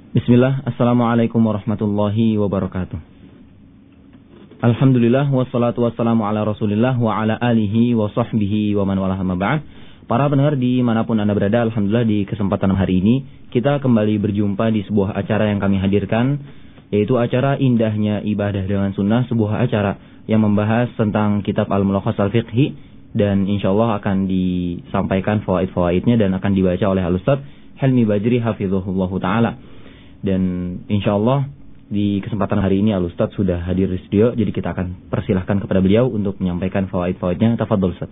Bismillah, Assalamualaikum warahmatullahi wabarakatuh. Alhamdulillah, wassalatu wassalamu ala rasulillah wa ala alihi wa sahbihi wa man walah amma ba'd. Para pendengar dimanapun Anda berada, Alhamdulillah di kesempatan hari ini kita kembali berjumpa di sebuah acara yang kami hadirkan, yaitu acara Indahnya Ibadah dengan Sunnah, sebuah acara yang membahas tentang kitab Al-Mulakhas Al-Fiqhi, dan insyaallah akan disampaikan fawaid-fawaidnya dan akan dibaca oleh Al-Ustaz Helmi Bajri hafizahullahu ta'ala. Dan insyaallah di kesempatan hari ini Al-Ustaz sudah hadir di studio, jadi kita akan persilahkan kepada beliau untuk menyampaikan fawaid-fawaidnya. Tafadhol Ustaz.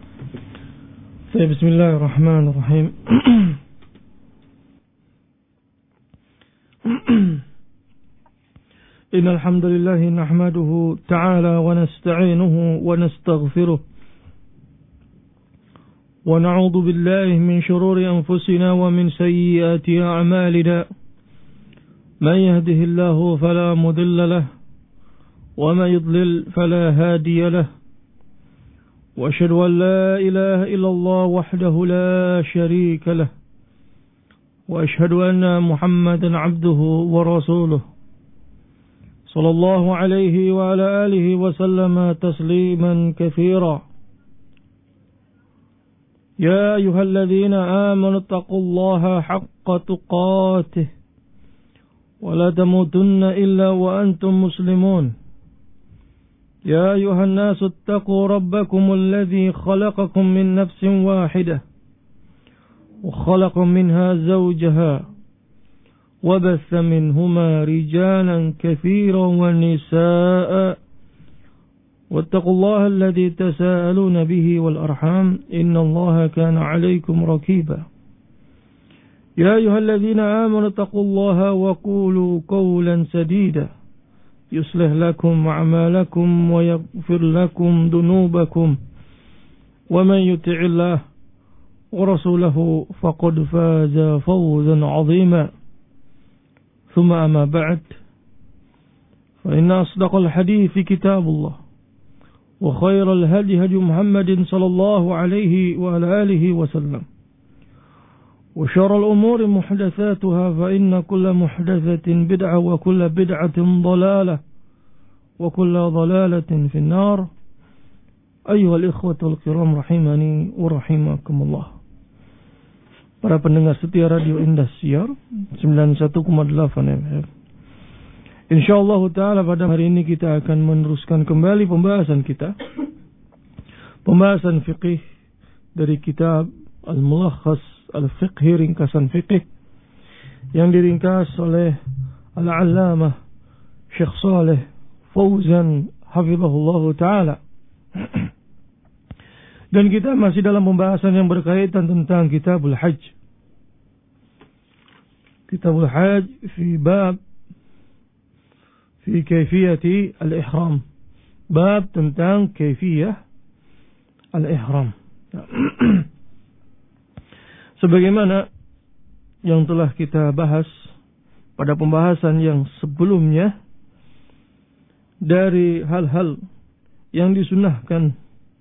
Bismillahirrahmanirrahim. Innal hamdalillah nahmaduhu ta'ala wa nasta'inuhu wa nastaghfiruh wa na'udzu billahi min shururi anfusina wa min sayyiati a'malina. من يهده الله فلا مضل له ومن يضلل فلا هادي له وأشهد أن لا إله إلا الله وحده لا شريك له وأشهد أن محمدا عبده ورسوله صلى الله عليه وعلى آله وسلم تسليما كثيرا. يا أيها الذين آمنوا اتقوا الله حق تقاته ولا تموتن إلا وأنتم مسلمون. يا أيها الناس اتقوا ربكم الذي خلقكم من نفس واحدة وخلق منها زوجها وبث منهما رجالا كثيرا ونساء واتقوا الله الذي تساءلون به والأرحام إن الله كان عليكم رقيبا. يا أيها الذين آمنوا اتقوا الله وقولوا قولا سديدا يصلح لكم أعمالكم ويغفر لكم ذنوبكم ومن يطع الله ورسوله فقد فاز فوزا عظيما. ثم أما بعد، فإن أصدق الحديث كتاب الله وخير الهدي هدي محمد صلى الله عليه وعلى آله وسلم وشر الأمور محدثاتها فإن كل محدثة بدعة وكل بدعة ضلالة وكل ضلالة في النار. أيها الإخوة الكرام رحمني ورحمكم الله. Para pendengar setia Radio Indah Siar 91,8 FM. Insyaallah ta'ala pada hari ini kita akan meneruskan kembali pembahasan kita, pembahasan fiqih dari kitab Al-Mulakhas Al-Fiqhi, ringkasan fiqih yang diringkas oleh Al-Allamah Syekh Saleh Fauzan hafizahullah ta'ala. Dan kita masih dalam pembahasan yang berkaitan tentang Kitabul Hajj. Kitabul Hajj fi bab fi kaifiyati al-ihram. Bab tentang kaifiyah al-ihram. Sebagaimana yang telah kita bahas pada pembahasan yang sebelumnya, dari hal-hal yang disunahkan,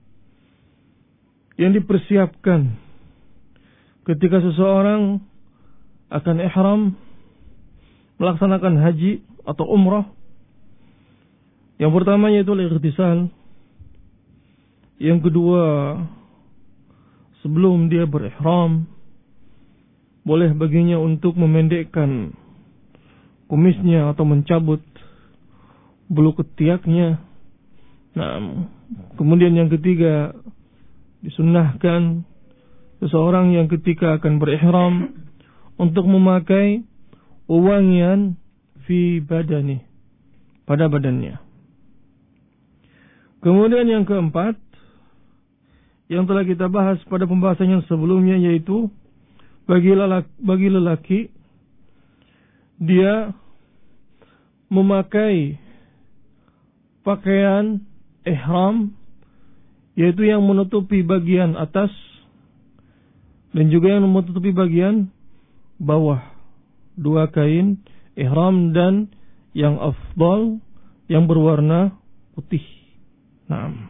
yang dipersiapkan ketika seseorang akan ihram melaksanakan haji atau umrah. Yang pertama yaitu al-ightisal. Yang kedua, sebelum dia berihram, boleh baginya untuk memendekkan kumisnya atau mencabut bulu ketiaknya. Nah, kemudian yang ketiga, disunnahkan seseorang yang ketika akan berihram untuk memakai wangian fi badani, pada badannya. Kemudian yang keempat, yang telah kita bahas pada pembahasan yang sebelumnya, yaitu bagi lelaki dia memakai pakaian ihram, yaitu yang menutupi bagian atas dan juga yang menutupi bagian bawah, dua kain ihram, dan yang afdal yang berwarna putih. Naam.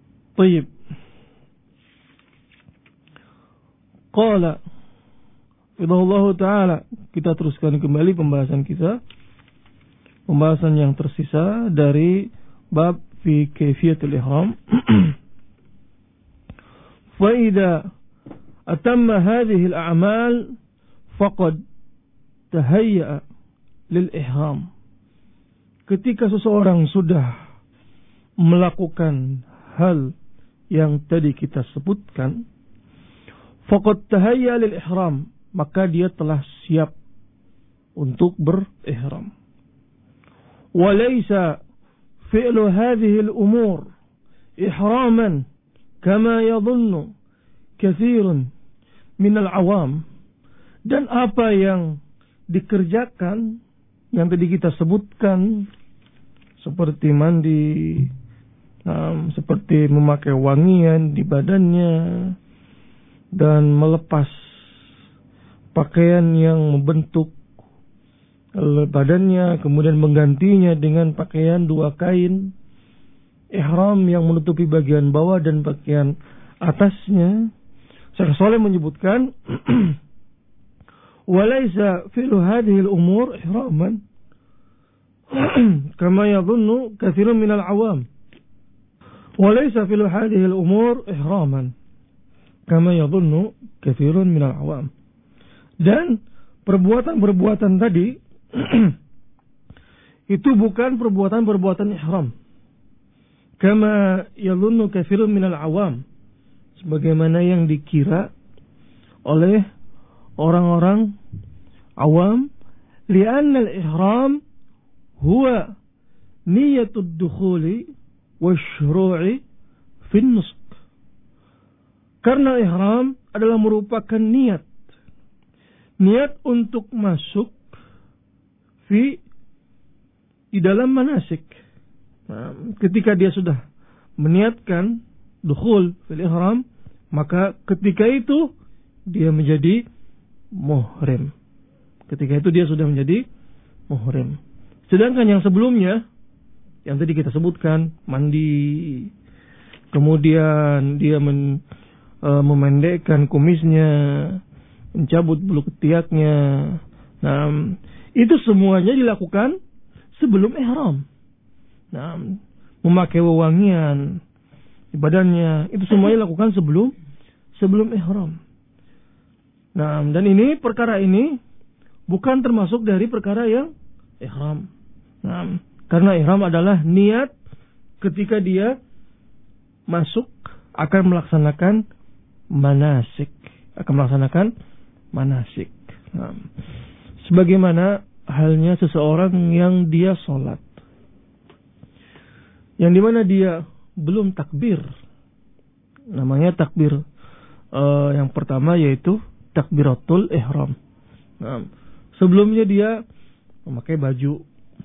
Tayyib. Qala Hafizahullah ta'ala, kita teruskan kembali pembahasan kita. Pembahasan yang tersisa dari bab fi kaifiyatul ihram. Fa idza atamma hadhihi al-a'mal faqad tahayya lil ihram. Ketika seseorang sudah melakukan hal yang tadi kita sebutkan, faqad tahayya lil ihram, maka dia telah siap untuk berihram. Walaysa fi'lu hadhihi al-umur ihraman kama yadhunnu katsirun min al-awam. Dan apa yang dikerjakan yang tadi kita sebutkan, seperti mandi, seperti memakai wangian di badannya, dan melepas pakaian yang membentuk badannya, kemudian menggantinya dengan pakaian dua kain ihram yang menutupi bagian bawah dan bagian atasnya. Syekh Shalih menyebutkan walaysa fi'lu hadhihi al-umur ihraman kama yadhunnu katsirun min al-awam. Walaysa fi'lu hadhihi al-umur ihraman kama yadhunnu katsirun min al-awam. Dan perbuatan-perbuatan tadi itu bukan perbuatan-perbuatan ihram. Kama yadhunnu katsirun minal awam, sebagaimana yang dikira oleh orang-orang awam, li'anna al-ihram huwa niyatud dukhuli wasyru'i fin nusuk. Karena ihram adalah merupakan niat untuk masuk di dalam manasik. Nah, ketika dia sudah meniatkan dukhul fil ihram, maka ketika itu dia menjadi muhrim. Ketika itu dia sudah menjadi muhrim. Sedangkan yang sebelumnya, yang tadi kita sebutkan, mandi, kemudian dia memendekkan kumisnya, mencabut bulu ketiaknya, nah, itu semuanya dilakukan sebelum ihram. Nah, memakai wewangian di badannya, itu semuanya dilakukan sebelum ihram. Nah, dan ini perkara ini bukan termasuk dari perkara yang ihram. Nah, karena ihram adalah niat ketika dia masuk akan melaksanakan manasik, Nah, sebagaimana halnya seseorang yang dia sholat, yang dimana dia belum takbir. Namanya takbir yang pertama yaitu takbiratul ihram. Nah, sebelumnya dia memakai baju,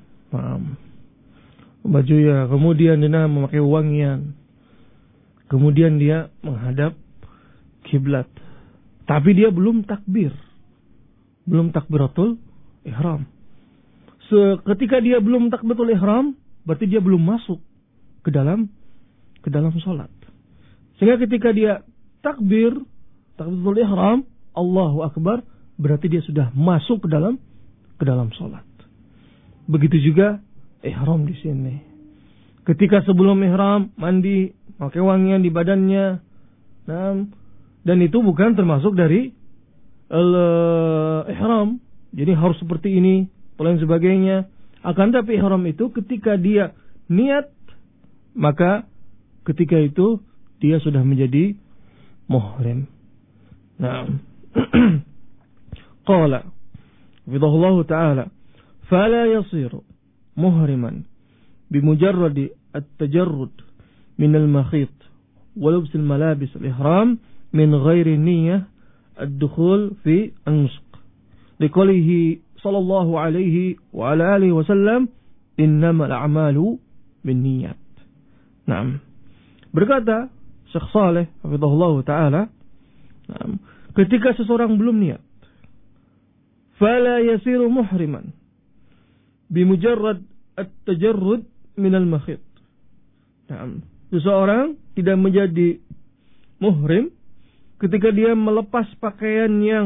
ya, kemudian dia memakai wangian, kemudian dia menghadap kiblat, tapi dia belum takbiratul ihram. Ketika dia belum takbiratul ihram, berarti dia belum masuk ke dalam salat. Sehingga ketika dia takbiratul ihram, Allahu akbar, berarti dia sudah masuk ke dalam salat. Begitu juga ihram di sini. Ketika sebelum ihram mandi, pakai wangian di badannya, dan itu bukan termasuk dari ihram. Jadi harus seperti ini, dan sebagainya. Akan tapi ihram itu ketika dia niat, maka ketika itu dia sudah menjadi muhrim. Nah, qala bidallahu ta'ala, fala yasiru muhriman bimujarradi at-tajarrud min al-makhit wa lubs al-malabis al-ihram min ghairi niyyah ad-dukhul fi an-nusuk. Liqaulihi sallallahu alaihi wa ala alihi wasallam, innamal a'malu binniyat. Naam. Berkata Syekh Shalih hafizahullah taala, ketika seseorang belum niat, fala yasiru muhriman bimujarrad at-tajarrud min al-makhit. Naam. Seseorang tidak menjadi muhrim ketika dia melepas pakaian yang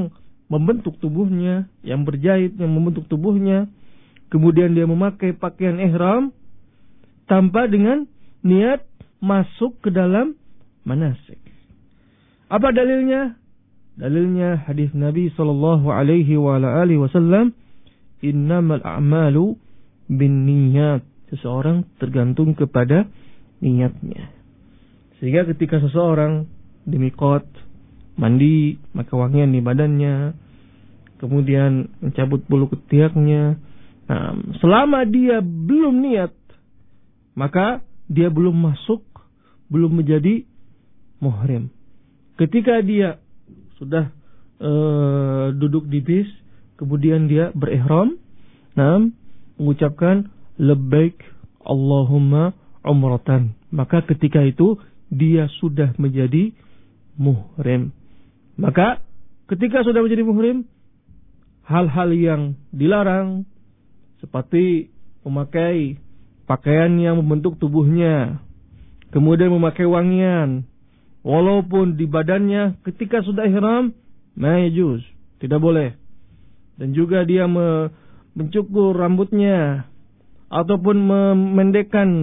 membentuk tubuhnya, yang berjahit yang membentuk tubuhnya, kemudian dia memakai pakaian ihram tanpa dengan niat masuk ke dalam manasik. Apa dalilnya? Dalilnya hadis Nabi sallallahu alaihi wasallam, innamal a'malu binniyat. Seseorang tergantung kepada niatnya. Sehingga ketika seseorang di miqat, mandi, maka wangian di badannya, kemudian mencabut bulu ketiaknya, selama dia belum niat, maka dia belum masuk, belum menjadi muhrim. Ketika dia sudah duduk di bis, kemudian dia berihram, mengucapkan labbaik Allahumma umratan, maka ketika itu dia sudah menjadi muhrim. Maka ketika sudah menjadi muhrim, hal-hal yang dilarang seperti memakai pakaian yang membentuk tubuhnya, kemudian memakai wangian walaupun di badannya ketika sudah ihram, ma yajuz, tidak boleh. Dan juga dia mencukur rambutnya ataupun memendekkan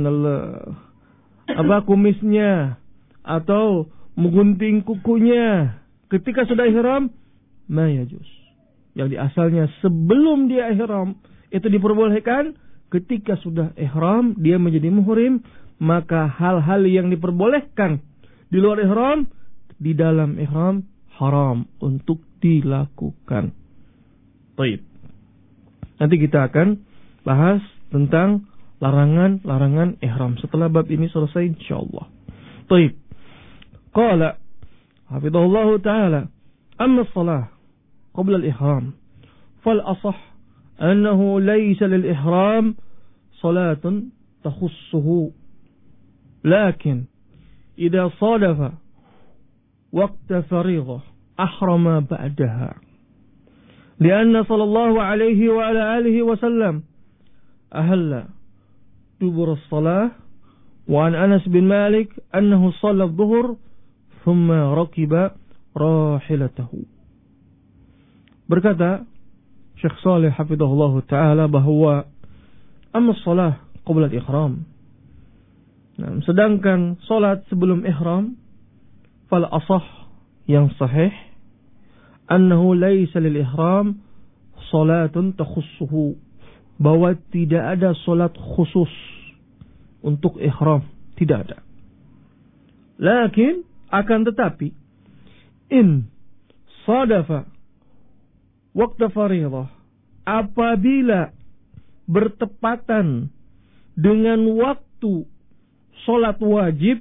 kumisnya atau menggunting kukunya ketika sudah ihram, ma yajuz. Yang di asalnya sebelum dia ihram itu diperbolehkan, ketika sudah ihram dia menjadi muhrim, maka hal-hal yang diperbolehkan di luar ihram, di dalam ihram haram untuk dilakukan. Baik. Nanti kita akan bahas tentang larangan-larangan ihram setelah bab ini selesai insyaallah. Baik. Qala hafizahullah ta'ala, amma as-salah qabla al-ihram fal asah annahu laysa lil-ihram salatun takhussuhu, lakin idza sadafa waqta fariḍah ahrama ba'daha, lianna sallallahu alaihi wa ala alihi wa sallam ahalla dubur as-salah, wa an Anas bin Malik annahu shalla adh-dhuhr thumma rakiba rahilatahu. Berkata Syekh Shalih hafizahullah ta'ala bahwa amma shalah qabla al-ihram, sedangkan salat sebelum ihram, fal asah, yang sahih, annahu laysa lil ihram salatun takhussuhu, bahwa tidak ada salat khusus untuk ihram, tidak ada. Lakin akan tetapi in sadafa waqta fariḍah, apabila bertepatan dengan waktu salat wajib,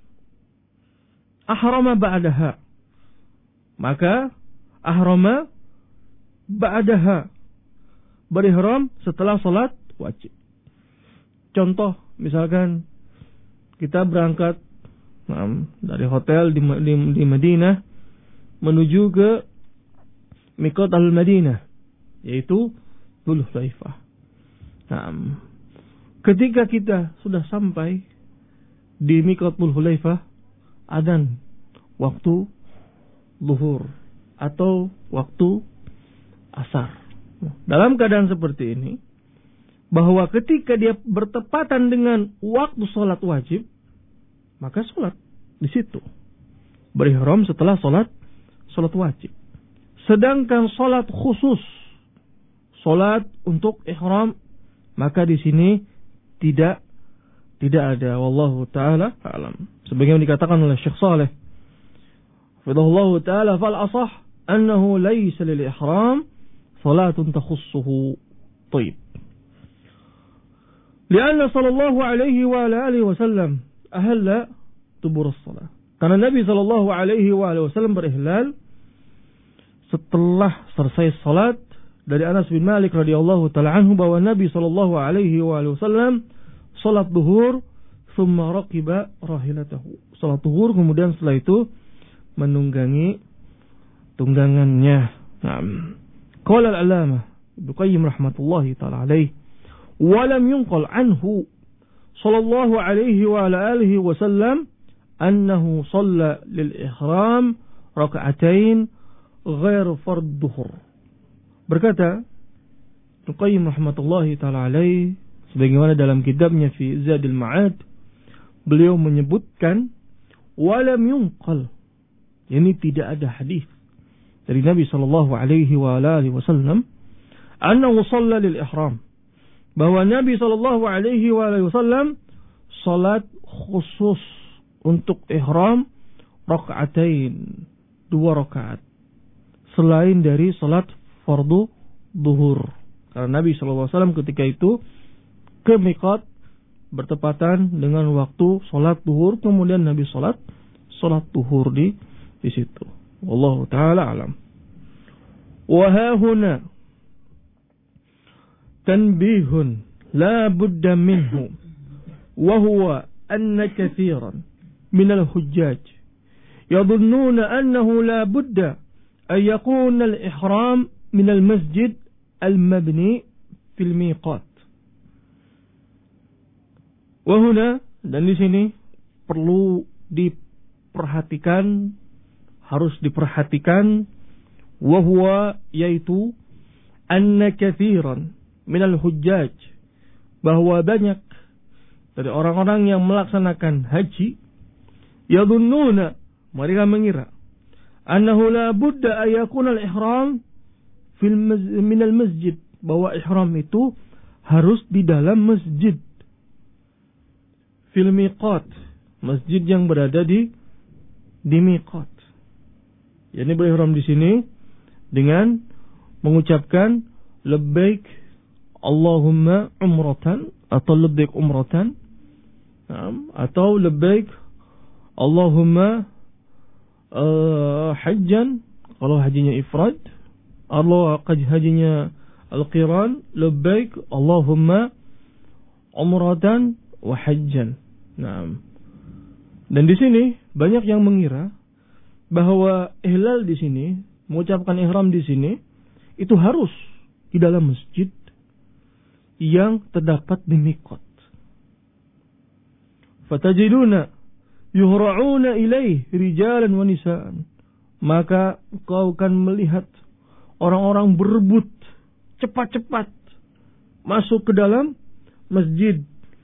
ahrama ba'daha, maka ahrama ba'daha, berihram setelah salat wajib. Contoh, misalkan kita berangkat dari hotel di Madinah menuju ke miqat al-Madinah, yaitu Dzul Hulaifah. Ketika kita sudah sampai di miqat Dzul Hulaifah, adzan waktu zuhur atau waktu asar. Dalam keadaan seperti ini, bahwa ketika dia bertepatan dengan waktu sholat wajib, maka sholat di situ, berihram setelah sholat wajib. Sedangkan sholat khusus, sholat untuk ihram, maka di sini tidak ada. Wallahu ta'ala a'lam. Sebagaimana dikatakan oleh Syekh Shalih hafizahullah ta'ala, fal asah annahu laysa lil ihram salatun takhussuhu. Taib. Lianna sallallahu alaihi wa alihi wasallam ahalla dubur as-salah. Karena Nabi sallallahu alaihi wa alihi wasallam berihlal setelah selesai salat. Dari Anas bin Malik radhiyallahu taala anhu bahwa Nabi sallallahu alaihi wa alihi wasallam salat zuhur thumma raqiba rahilatahu. Salat zuhur kemudian setelah itu menunggangi tunggangannya. Qala al-Allamah Ibnu Qayyim rahmatullahi taala alaihi, wa lam yunqal anhu sallallahu alaihi wa alihi wasallam annahu shalla lil ihram rak'atain ghair fard duhur. Berkata Ibnu Qayyim rahmatullahi taala alaih, sebagaimana dalam kitabnya fi Zadil Ma'ad, beliau menyebutkan walam yunqal, ini tidak ada hadis dari Nabi sallallahu alaihi wasallam annahu shalla lil ihram, bahwa Nabi sallallahu alaihi wasallam salat khusus untuk ihram rakaatain, 2 rakaat selain dari salat fardu zuhur. Karena Nabi sallallahu alaihi wasallam ketika itu ke miqat bertepatan dengan waktu salat zuhur, kemudian Nabi salat zuhur di situ. Wallahu taala alam. Wa ha huna tanbihun la budda minhu, wa huwa anna kathiran min al-hujjaj yadhunnuna annahu la budda an yakuna al-ihram min al-masjid al-mabni fil miqat. Wa huna, dan di sini perlu diperhatikan, harus diperhatikan, wa huwa, yaitu anna kathiran minal hujjaj, bahwa banyak dari orang-orang yang melaksanakan haji, yadhunnuna, mereka mengira, annahu la budda an yakuna al-ihram minal masjid, bahwa ihram itu harus di dalam masjid, fil miqat, masjid yang berada di miqat. Yani berihram di sini dengan mengucapkan labbaik Allahumma umratan, atau labbaik umratan, atau labbaik Allahumma hajjan kalau hajinya ifrad, Allah hajinya al-qiran, labbaik Allahumma umratan wa hajjan. Naam. Dan di sini banyak yang mengira bahwa ihlal di sini, mengucapkan ihram di sini itu harus di dalam masjid yang terdapat di miqat. Fatajiduna yuhra'una ilaih rijalan wa nisaan, maka kau akan melihat orang-orang berebut cepat-cepat masuk ke dalam masjid.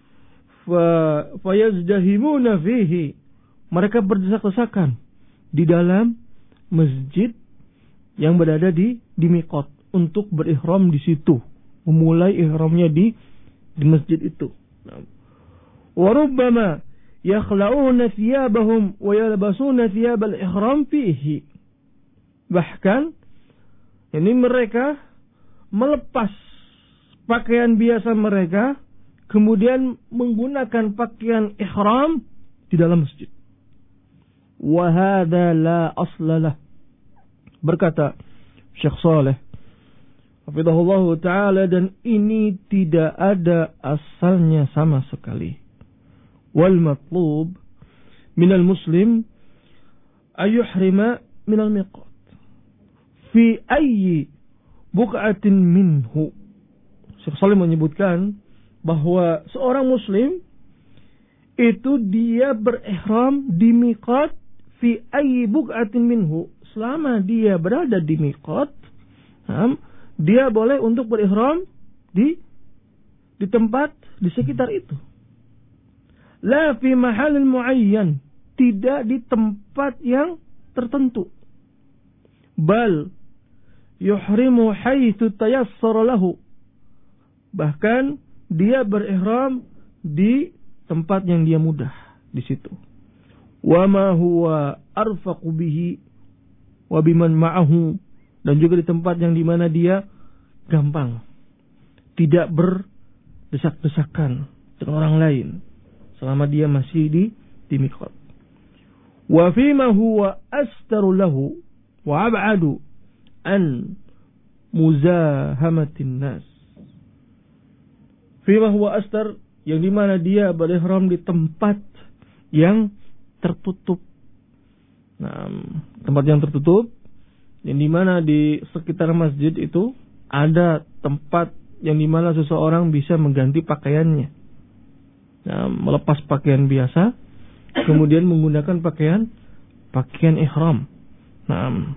Fayazdahimuna fihi, mereka berdesak-desakan di dalam masjid yang berada di miqat untuk berihram di situ, memulai ihramnya di masjid itu. Wa rubbama yakhla'una thiyabahum wa yalbasuna thiyabal ihram fihi, bahkan ini mereka melepas pakaian biasa mereka, kemudian menggunakan pakaian ihram di dalam masjid. Wa hadza la aslalah, berkata Syekh Saleh hafizahullah taala, dan ini tidak ada asalnya sama sekali. Wal matlub minal muslim ayuhrima minal miqat fi ayyi buq'atin minhu. Syekh Saleh menyebutkan bahwa seorang muslim itu dia berihram di miqat fi ayyi buq'atin minhu, selama dia berada di miqat, dia boleh untuk berihram di tempat di sekitar itu. La fi mahallin muayyan, tidak di tempat yang tertentu. Bal yuhrimu haitsu tayassara lahu, bahkan dia berihram di tempat yang dia mudah di situ. Wa ma huwa arfaqu bihi wa biman ma'ahu, dan juga di tempat yang dimana dia gampang, tidak berdesak-desakan dengan orang lain selama dia masih di miqat. Wa fima huwa astaru lahu wa ab'adu an muzahamatin nas. Fima huwa astar, yang dimana dia berihram di tempat yang tertutup. Nah, tempat yang tertutup, yang dimana di sekitar masjid itu ada tempat yang dimana seseorang bisa mengganti pakaiannya. Nah, melepas pakaian biasa, kemudian menggunakan pakaian ihram. Nah,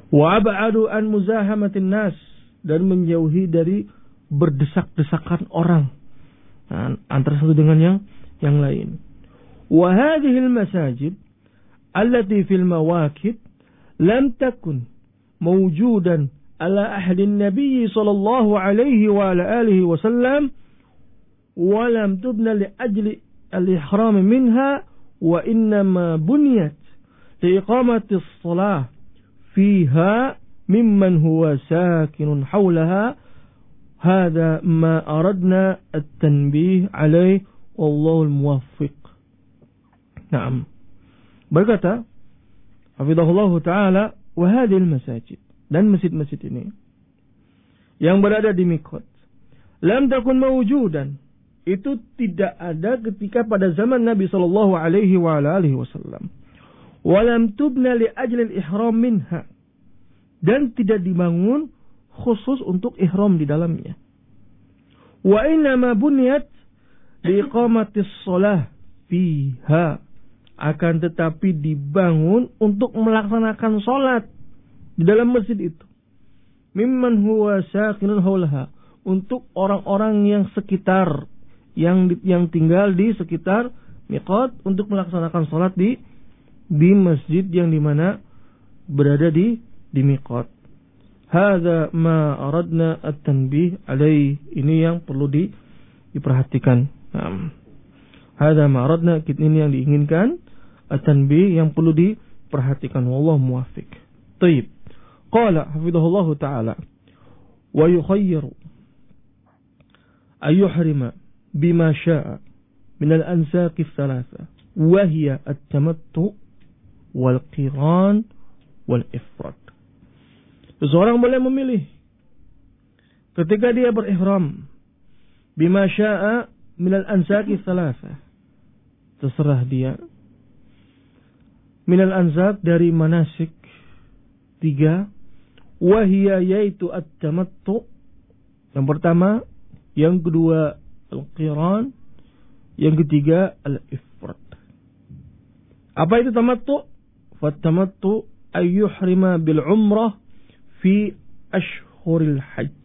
Wa ab'adu an muzahamatin nas, dan menjauhi dari berdesak-desakan orang antara satu dengan yang lain. Wa hadhihi al-masajid allati fil mawakib lam takun mawjudan ala ahdi an-nabiy sallallahu alaihi wa ala alihi wa sallam wa lam tubna li ajli al-ihram minha wa innama buniyat li iqamati as-salah fiha mimman huwa sakinun hawlaha. Hada ma aradna at-tanbih alaih wallahu al-muwaffiq. Naam. Berkata hafizahullah taala, wa hadhihi al-masajid, dan masjid-masjid ini yang berada di miqat, lam takun mawjudan, itu tidak ada ketika pada zaman Nabi sallallahu alaihi wa alihi wasallam. Wa lam tubna li ajli al-ihram minha, dan tidak dibangun khusus untuk ihram di dalamnya. Wa inna ma buniyat li iqamatis shalah fiha, akan tetapi dibangun untuk melaksanakan salat di dalam masjid itu. Mimman huwa sakinun haulaha, untuk orang-orang yang sekitar, yang tinggal di sekitar miqat, untuk melaksanakan salat di masjid yang dimana berada di miqat. Hadza ma aradna at-tanbih alaih, ini yang perlu diperhatikan. Hadza ma aradna, ini yang diinginkan, at-tanbih yang perlu diperhatikan. Wallahu muwaffiq. Baik. Qala hafizahullah taala, wa yukhayyaru ay yuhrima bima syaa min al-ansaq ath-thalatha wa hiya at-tamattu wal qiran wal ifrad. Seseorang boleh memilih ketika dia berihram bima syaa min al-ansaq ath-thalatha, terserah dia, min al-ansaq dari manasik 3, wahia yaitu at-tamattu, yang pertama, yang kedua al-qiran, yang ketiga al-ifrad. Apa itu tamattu? Fat-tamattu ay yuhrima bil umrah fi ashhuril hajj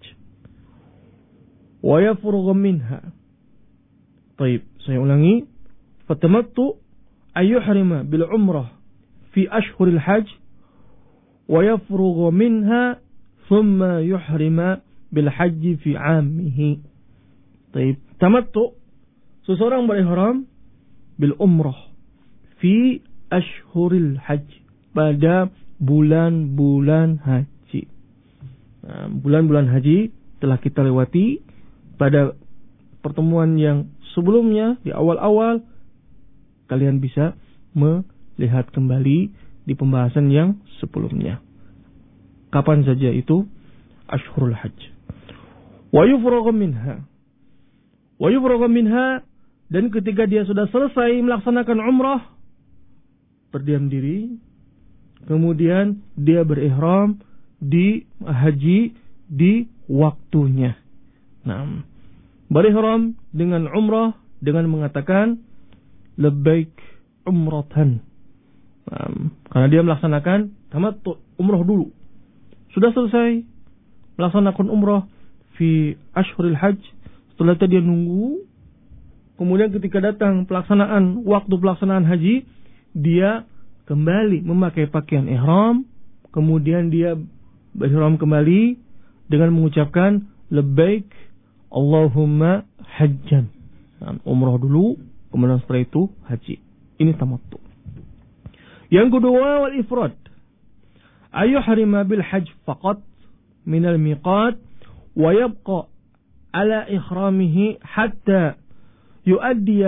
wa yafrugha minha. Baik, saya ulangi. Fat-tamattu ay yuhrima bil umrah fi ashhuril hajj wa yafrugha minha thumma yuhrima bil hajj fi 'ammihi. Baik, tamattu, seseorang berihram bil umrah fi ashhuril hajj, pada bulan-bulan haji. Bulan-bulan haji telah kita lewati pada pertemuan yang sebelumnya, di awal-awal. Kalian bisa melihat kembali di pembahasan yang sebelumnya. Kapan saja itu ashhurul hajj. Wa yufragha minha. Wa yufragha minha, dan ketika dia sudah selesai melaksanakan umrah, berdiam diri, kemudian dia berihram di haji di waktunya. Nah, berihram dengan umrah dengan mengatakan labbaik umratan. Karena dia melaksanakan tamattu, umrah dulu. Sudah selesai melaksanakan umrah fi ashhuril hajj, setelah itu dia nunggu. Kemudian ketika datang waktu pelaksanaan haji, dia kembali memakai pakaian ihram, kemudian dia berihram kembali dengan mengucapkan labbaik Allahumma hajjan. Umrah dulu, kemudian setelah itu haji. Ini tamattu. Yang kedua, wal ifrad. Ayuhrima bil hajj faqat min al miqat wa yabqa ala ihramihi hatta yuaddi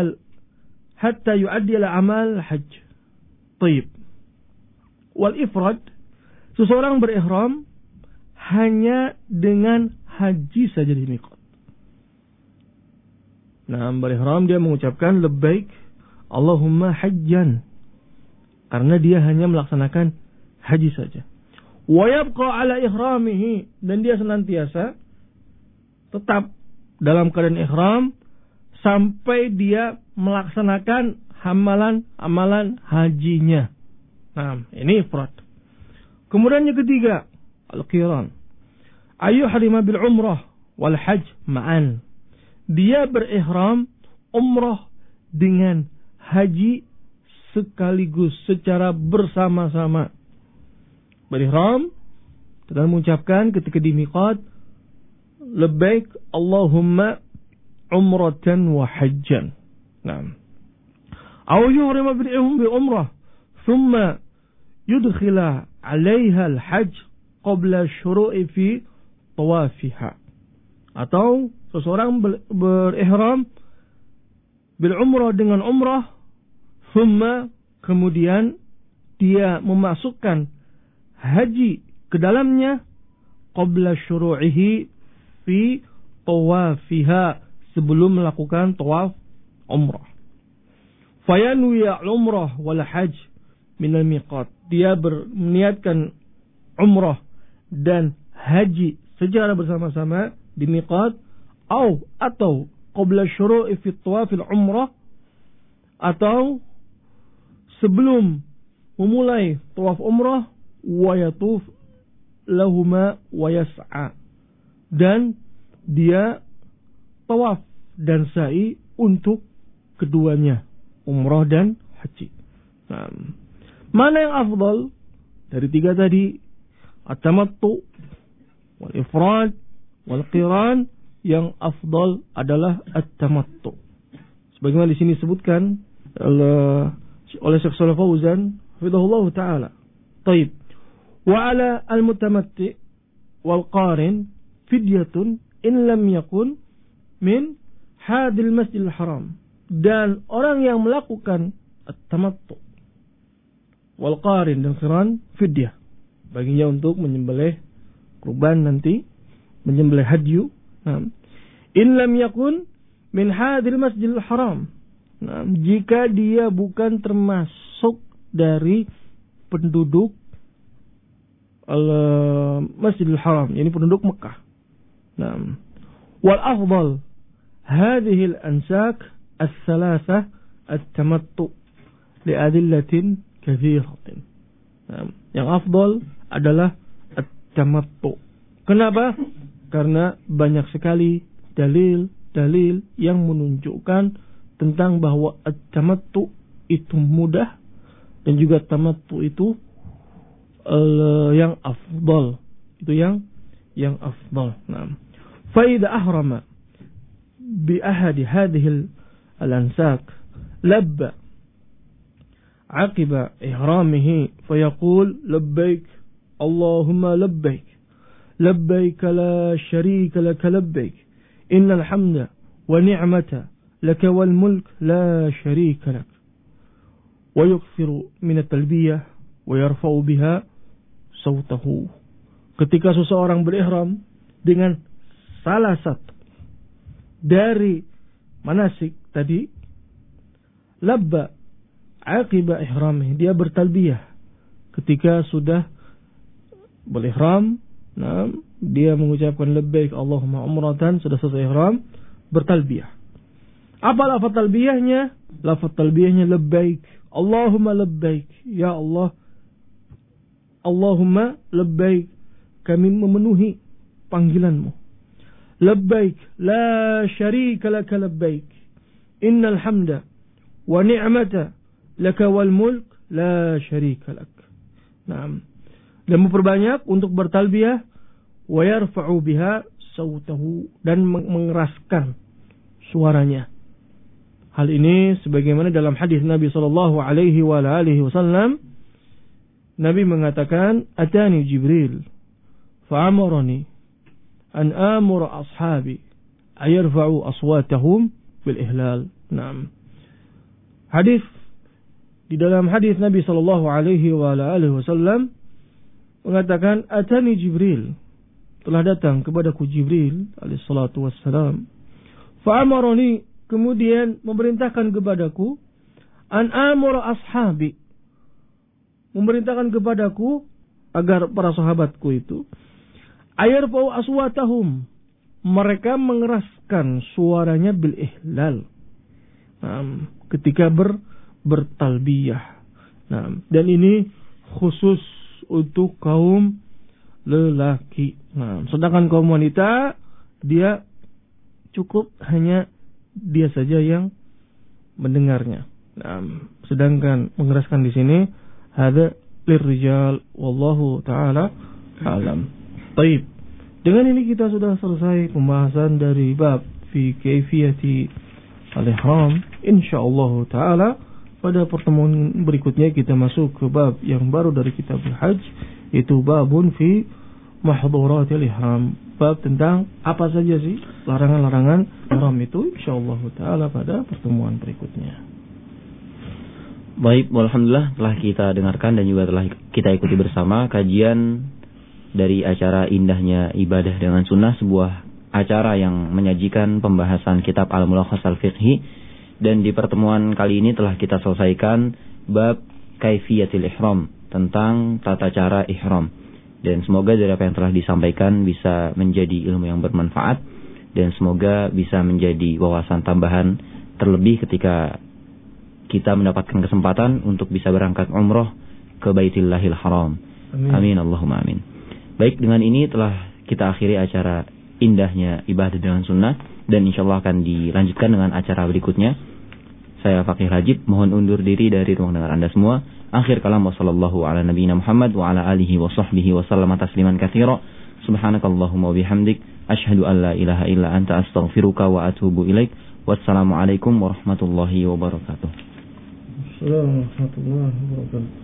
al amal hajj. Taib. Wal ifrad, seseorang berihram hanya dengan haji saja di miqat. Nah, berihram dia mengucapkan labbaik Allahumma hajjan, karena dia hanya melaksanakan haji saja. Wa yabqa ala ihramihi, dan dia senantiasa tetap dalam keadaan ihram sampai dia melaksanakan amalan hajinya. Nah, ini ifrad. Kemudian yang ketiga, al-qiran. Ayyuhrima bil umrah wal hajj ma'an. Dia berihram umrah dengan haji sekaligus secara bersama-sama. Berihram dan mengucapkan ketika di miqat, labbaik Allahumma umratan wa hajjan. Naam. Aw yuhrima bil umrah thumma yudkhila 'alayha al-hajj qabla syuru'i fi tawafiha. Atau seseorang berihram bil umrah dengan umrah, thumma kemudian dia memasukkan haji ke dalamnya qabla syuru'ihi fi tawafiha, sebelum melakukan tawaf umrah. Fayanwi al-umrah wal hajj min al-miqat. Dia meniatkan umrah dan haji secara bersama-sama di miqat, atau qabla syuru'i fi tawaf al-umrah, atau sebelum memulai tawaf umrah, wa yatuf lahuma wa yas'a, dan dia tawaf dan sa'i untuk keduanya, umrah dan haji. Nah, mana yang afdal dari tiga tadi? At-tamattu wal ifrad wal qiran. Yang afdal adalah at-tamattu, sebagaimana di sini disebutkan oleh Syekh Shalih Fauzan hafizahullah taala. Baik. Wa 'ala al-mutamatti wal qarin fidyatun in lam yakun min hadil masjidil haram. Dan orang yang melakukan at-tamattu wal qarin dan qiran, fidyah baginya untuk menyembelih kurban nanti, menyembelih hadyu. In lam yakun min hadil masjidil haram. Jika dia bukan termasuk dari penduduk Masjidil Haram, ini penduduk Mekah. Wal afdal hadhihi al-ansak al-thalathah at-tamattu li adillatin katsiratin. Yang afdal adalah at-tamattu. Kenapa? Karena banyak sekali dalil-dalil yang menunjukkan tentang bahwa at-tamattu itu mudah, dan juga tamattu itu yang afdal, itu yang afdal. Nah, fa idza ahrama bi ahadi hadhihi al-ansak labba aqiba ihramihi fayaqul labbaik Allahumma labbaik labbaik la sharika lak labbaik innal hamda wa ni'mata laka wal mulk la sharika lak, wa yukthiru min at-talbiyah wa yarfa'u biha sautahu. Ketika seseorang berihram dengan salah satu dari manasik tadi, labba aqiba ihramih, dia bertalbiyah ketika sudah berihram. Nah, dia mengucapkan labbaik Allahumma umratan, sudah selesai ihram, bertalbiyah. Apa lafaz talbiyahnya? Lafaz talbiyahnya labbaik Allahumma labbaik, ya Allah, Allahumma labbaik, kami memenuhi panggilanmu. Labbaik la syarika laka labbaik innal hamda wa ni'mata laka wal mulk la syarika lak. Naam. Dan memperbanyak untuk bertalbiyah, wa yarfa'u biha sautahu, dan mengeraskan suaranya. Hal ini sebagaimana dalam hadis Nabi sallallahu alaihi wasallam, Nabi mengatakan, atani Jibril fa'amarani an amura ashabi ayarfa'u aswatahum bil ihlal. Naam. Hadis, di dalam hadis Nabi sallallahu alaihi wasallam mengatakan, atani Jibril, telah datang kepadaku Jibril alaihi salatu wassalam, fa'amarani, kemudian memerintahkan kepadaku, an amura ashabi, memerintahkan kepadaku agar para sahabatku itu ayarfa'u aswatahum, mereka mengeraskan suaranya bil ihlal, ketika bertalbiyah. Dan ini khusus untuk kaum lelaki. Nah, sedangkan kaum wanita dia cukup hanya dia saja yang mendengarnya. Nah, sedangkan mengeraskan di sini hada lirrijal wallahu taala alam. Baik. Dengan ini kita sudah selesai pembahasan dari bab fi kaifiyati al-ihram. Insyaallah taala pada pertemuan berikutnya kita masuk ke bab yang baru dari kitab al-hajj, itu babun fi mahdhuratil ihram. Bab tentang apa saja sih larangan-larangan ihram itu, insyaallah taala pada pertemuan berikutnya. Baik, alhamdulillah telah kita dengarkan dan juga telah kita ikuti bersama kajian dari acara Indahnya Ibadah dengan Sunnah, sebuah acara yang menyajikan pembahasan kitab Al-Mulakhas Al-Fiqhi. Dan di pertemuan kali ini telah kita selesaikan bab Kaifiyatil Ihram, tentang tata cara ihram. Dan semoga dari apa yang telah disampaikan bisa menjadi ilmu yang bermanfaat, dan semoga bisa menjadi wawasan tambahan, terlebih ketika kita mendapatkan kesempatan untuk bisa berangkat umroh ke Baitillahil Haram. Amin Allahumma amin. Baik, dengan ini telah kita akhiri acara Indahnya Ibadah dengan Sunnah, dan insyaallah akan dilanjutkan dengan acara berikutnya. Saya Fakih Rajib mohon undur diri dari ruang dengar Anda semua. Akhir kalam, wassallallahu ala nabiyina Muhammad wa ala alihi wa sahbihi wa sallama tasliman katsira. Subhanakallahumma wa bihamdik asyhadu an la ilaha illa anta astaghfiruka wa atubu ilaik. Wassalamualaikum warahmatullahi wabarakatuh. Assalamualaikum warahmatullahi wabarakatuh.